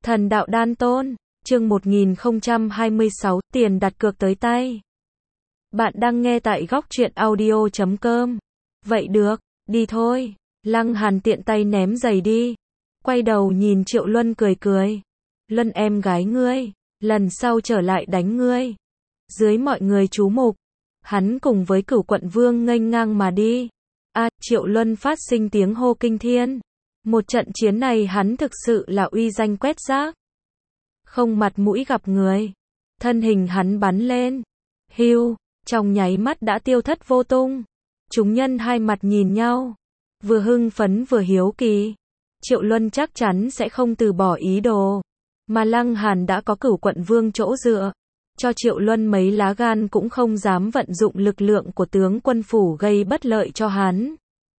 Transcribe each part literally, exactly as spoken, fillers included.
Thần đạo đan tôn, chương một nghìn không trăm hai mươi sáu, tiền đặt cược tới tay. Bạn đang nghe tại góc truyện audio chấm com. Vậy được, đi thôi. Lăng Hàn tiện tay ném giày đi. Quay đầu nhìn Triệu Luân cười cười. Luân em gái ngươi, lần sau trở lại đánh ngươi. Dưới mọi người chú mục, hắn cùng với Cửu Quận Vương nghênh ngang mà đi. A, Triệu Luân phát sinh tiếng hô kinh thiên. Một trận chiến này hắn thực sự là uy danh quét rác. Không mặt mũi gặp người. Thân hình hắn bắn lên. Hiu, trong nháy mắt đã tiêu thất vô tung. Chúng nhân hai mặt nhìn nhau. Vừa hưng phấn vừa hiếu kỳ. Triệu Luân chắc chắn sẽ không từ bỏ ý đồ. Mà Lăng Hàn đã có Cửu Quận Vương chỗ dựa. Cho Triệu Luân mấy lá gan cũng không dám vận dụng lực lượng của tướng quân phủ gây bất lợi cho hắn.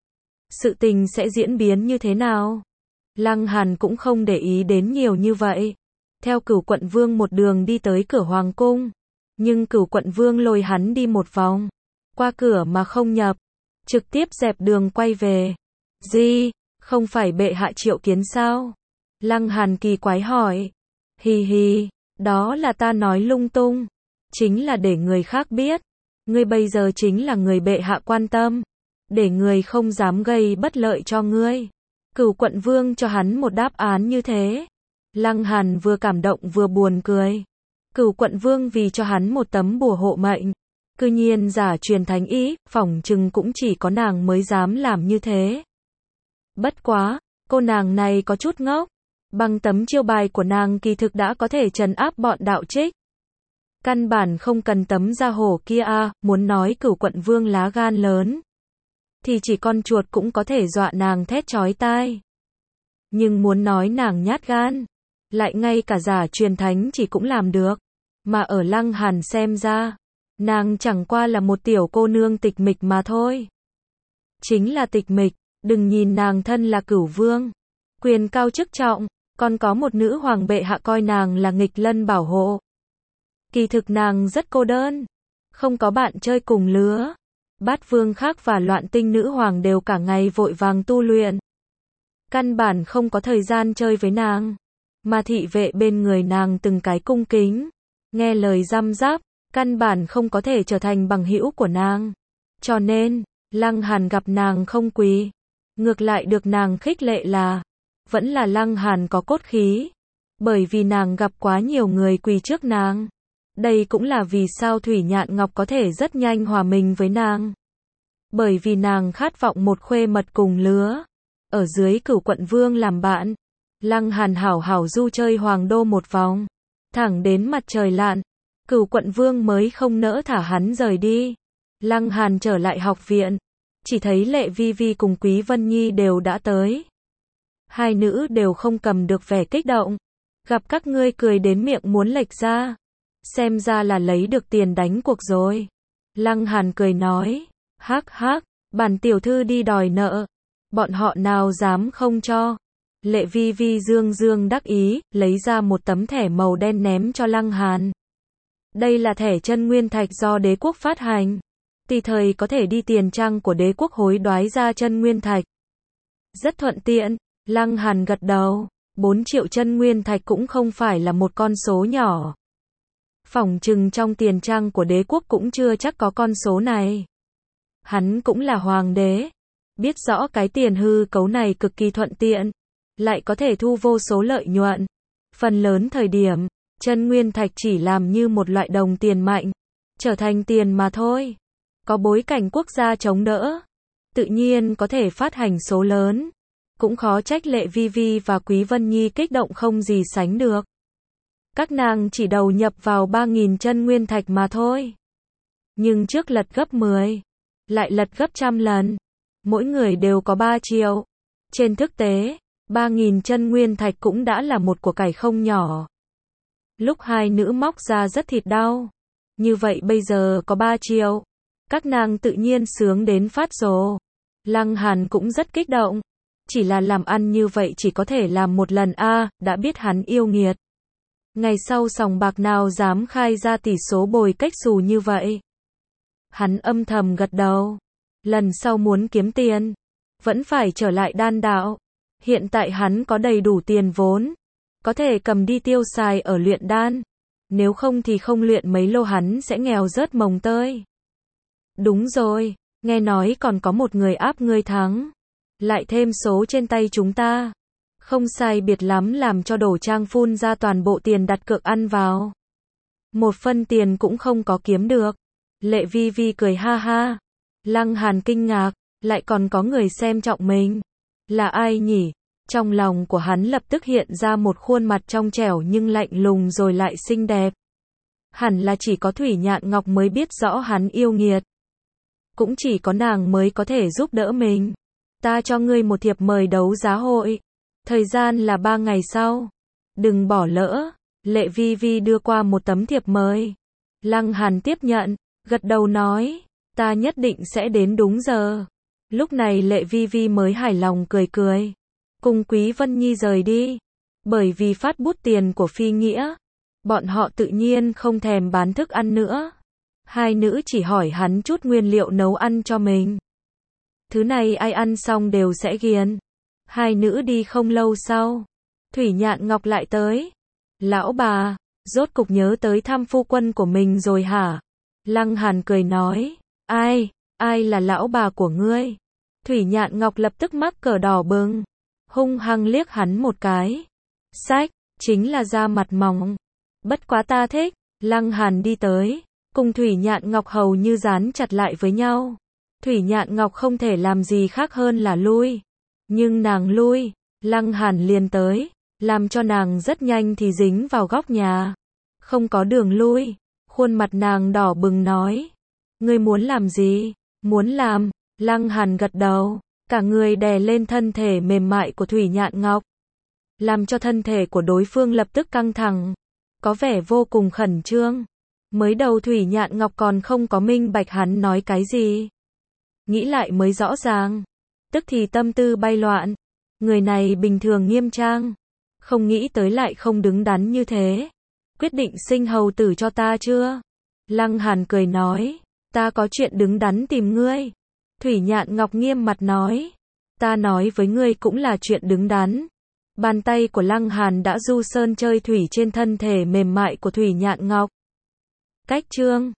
Sự tình sẽ diễn biến như thế nào? Lăng Hàn cũng không để ý đến nhiều như vậy. Theo Cửu Quận Vương một đường đi tới cửa Hoàng Cung. Nhưng Cửu Quận Vương lôi hắn đi một vòng. Qua cửa mà không nhập. Trực tiếp dẹp đường quay về. Gì? Không phải bệ hạ triệu kiến sao? Lăng Hàn kỳ quái hỏi. Hì hì, đó là ta nói lung tung. Chính là để người khác biết. Ngươi bây giờ chính là người bệ hạ quan tâm. Để người không dám gây bất lợi cho ngươi. Cửu Quận Vương cho hắn một đáp án như thế. Lăng Hàn vừa cảm động vừa buồn cười. Cửu Quận Vương vì cho hắn một tấm bùa hộ mệnh. Cư nhiên giả truyền thánh ý, phỏng chừng cũng chỉ có nàng mới dám làm như thế. Bất quá, cô nàng này có chút ngốc. Bằng tấm chiêu bài của nàng kỳ thực đã có thể trấn áp bọn đạo trích. Căn bản không cần tấm da hổ kia a, muốn nói Cửu Quận Vương lá gan lớn. Thì chỉ con chuột cũng có thể dọa nàng thét chói tai. Nhưng muốn nói nàng nhát gan. Lại ngay cả giả truyền thánh chỉ cũng làm được. Mà ở Lăng Hàn xem ra. Nàng chẳng qua là một tiểu cô nương tịch mịch mà thôi. Chính là tịch mịch. Đừng nhìn nàng thân là cửu vương. Quyền cao chức trọng. Còn có một nữ hoàng bệ hạ coi nàng là nghịch lân bảo hộ. Kỳ thực nàng rất cô đơn. Không có bạn chơi cùng lứa. Bát vương khác và loạn tinh nữ hoàng đều cả ngày vội vàng tu luyện. Căn bản không có thời gian chơi với nàng. Mà thị vệ bên người nàng từng cái cung kính. Nghe lời răm rắp. Căn bản không có thể trở thành bằng hữu của nàng. Cho nên, Lăng Hàn gặp nàng không quý. Ngược lại được nàng khích lệ là. Vẫn là Lăng Hàn có cốt khí. Bởi vì nàng gặp quá nhiều người quỳ trước nàng. Đây cũng là vì sao Thủy Nhạn Ngọc có thể rất nhanh hòa mình với nàng. Bởi vì nàng khát vọng một khuê mật cùng lứa. Ở dưới Cửu Quận Vương làm bạn. Lăng Hàn hảo hảo du chơi Hoàng Đô một vòng. Thẳng đến mặt trời lặn. Cửu Quận Vương mới không nỡ thả hắn rời đi. Lăng Hàn trở lại học viện. Chỉ thấy Lệ Vi Vi cùng Quý Vân Nhi đều đã tới. Hai nữ đều không cầm được vẻ kích động. Gặp các ngươi cười đến miệng muốn lệch ra. Xem ra là lấy được tiền đánh cuộc rồi. Lăng Hàn cười nói. Hắc hắc, bản tiểu thư đi đòi nợ. Bọn họ nào dám không cho. Lệ Vi Vi dương dương đắc ý, lấy ra một tấm thẻ màu đen ném cho Lăng Hàn. Đây là thẻ chân nguyên thạch do đế quốc phát hành. Tùy thời có thể đi tiền trang của đế quốc hối đoái ra chân nguyên thạch. Rất thuận tiện. Lăng Hàn gật đầu. bốn triệu chân nguyên thạch cũng không phải là một con số nhỏ. Phỏng chừng trong tiền trang của đế quốc cũng chưa chắc có con số này. Hắn cũng là hoàng đế. Biết rõ cái tiền hư cấu này cực kỳ thuận tiện. Lại có thể thu vô số lợi nhuận. Phần lớn thời điểm, chân nguyên thạch chỉ làm như một loại đồng tiền mạnh. Trở thành tiền mà thôi. Có bối cảnh quốc gia chống đỡ. Tự nhiên có thể phát hành số lớn. Cũng khó trách Lệ Vi Vi và Quý Vân Nhi kích động không gì sánh được. Các nàng chỉ đầu nhập vào ba nghìn chân nguyên thạch mà thôi. Nhưng trước lật gấp mười. Lại lật gấp trăm lần. Mỗi người đều có ba triệu. Trên thực tế, ba nghìn chân nguyên thạch cũng đã là một của cải không nhỏ. Lúc hai nữ móc ra rất thịt đau. Như vậy bây giờ có ba triệu. Các nàng tự nhiên sướng đến phát rồ. Lăng Hàn cũng rất kích động. Chỉ là làm ăn như vậy chỉ có thể làm một lần a, à, đã biết hắn yêu nghiệt. Ngày sau sòng bạc nào dám khai ra tỷ số bồi cách xù như vậy. Hắn âm thầm gật đầu. Lần sau muốn kiếm tiền, vẫn phải trở lại đan đạo. Hiện tại hắn có đầy đủ tiền vốn. có thể cầm đi tiêu xài ở luyện đan. Nếu không thì không luyện mấy lô hắn sẽ nghèo rớt mồng tơi. Đúng rồi, nghe nói còn có một người áp ngươi thắng. Lại thêm số trên tay chúng ta. Không sai biệt lắm làm cho Đổ Trang phun ra toàn bộ tiền đặt cược ăn vào. Một phân tiền cũng không có kiếm được. Lệ Vi Vi cười ha ha. Lăng Hàn kinh ngạc, lại còn có người xem trọng mình. Là ai nhỉ? Trong lòng của hắn lập tức hiện ra một khuôn mặt trong trẻo nhưng lạnh lùng rồi lại xinh đẹp. Hẳn là chỉ có Thủy Nhạn Ngọc mới biết rõ hắn yêu nghiệt. Cũng chỉ có nàng mới có thể giúp đỡ mình. Ta cho ngươi một thiệp mời đấu giá hội. Thời gian là ba ngày sau. Đừng bỏ lỡ. Lệ Vi Vi đưa qua một tấm thiệp mời. Lăng Hàn tiếp nhận, gật đầu nói, ta nhất định sẽ đến đúng giờ. Lúc này Lệ Vi Vi mới hài lòng cười cười. Cùng Quý Vân Nhi rời đi. Bởi vì phát bút tiền của Phi Nghĩa, bọn họ tự nhiên không thèm bán thức ăn nữa. Hai nữ chỉ hỏi hắn chút nguyên liệu nấu ăn cho mình. Thứ này ai ăn xong đều sẽ ghiền. Hai nữ đi không lâu sau. Thủy Nhạn Ngọc lại tới. Lão bà, rốt cục nhớ tới thăm phu quân của mình rồi hả? Lăng Hàn cười nói. Ai, ai là lão bà của ngươi? Thủy Nhạn Ngọc lập tức mắc cờ đỏ bừng. Hung hăng liếc hắn một cái. Sách, chính là da mặt mỏng. Bất quá ta thích. Lăng Hàn đi tới. Cùng Thủy Nhạn Ngọc hầu như dán chặt lại với nhau. Thủy Nhạn Ngọc không thể làm gì khác hơn là lui. Nhưng nàng lui, Lăng Hàn liền tới, làm cho nàng rất nhanh thì dính vào góc nhà. Không có đường lui, khuôn mặt nàng đỏ bừng nói. Ngươi muốn làm gì? Muốn làm, Lăng Hàn gật đầu, cả người đè lên thân thể mềm mại của Thủy Nhạn Ngọc. Làm cho thân thể của đối phương lập tức căng thẳng, có vẻ vô cùng khẩn trương. Mới đầu Thủy Nhạn Ngọc còn không có minh bạch hắn nói cái gì. Nghĩ lại mới rõ ràng. Tức thì tâm tư bay loạn. Người này bình thường nghiêm trang. Không nghĩ tới lại không đứng đắn như thế. Quyết định sinh hầu tử cho ta chưa? Lăng Hàn cười nói. Ta có chuyện đứng đắn tìm ngươi. Thủy Nhạn Ngọc nghiêm mặt nói. Ta nói với ngươi cũng là chuyện đứng đắn. Bàn tay của Lăng Hàn đã du sơn chơi thủy trên thân thể mềm mại của Thủy Nhạn Ngọc. Cách chương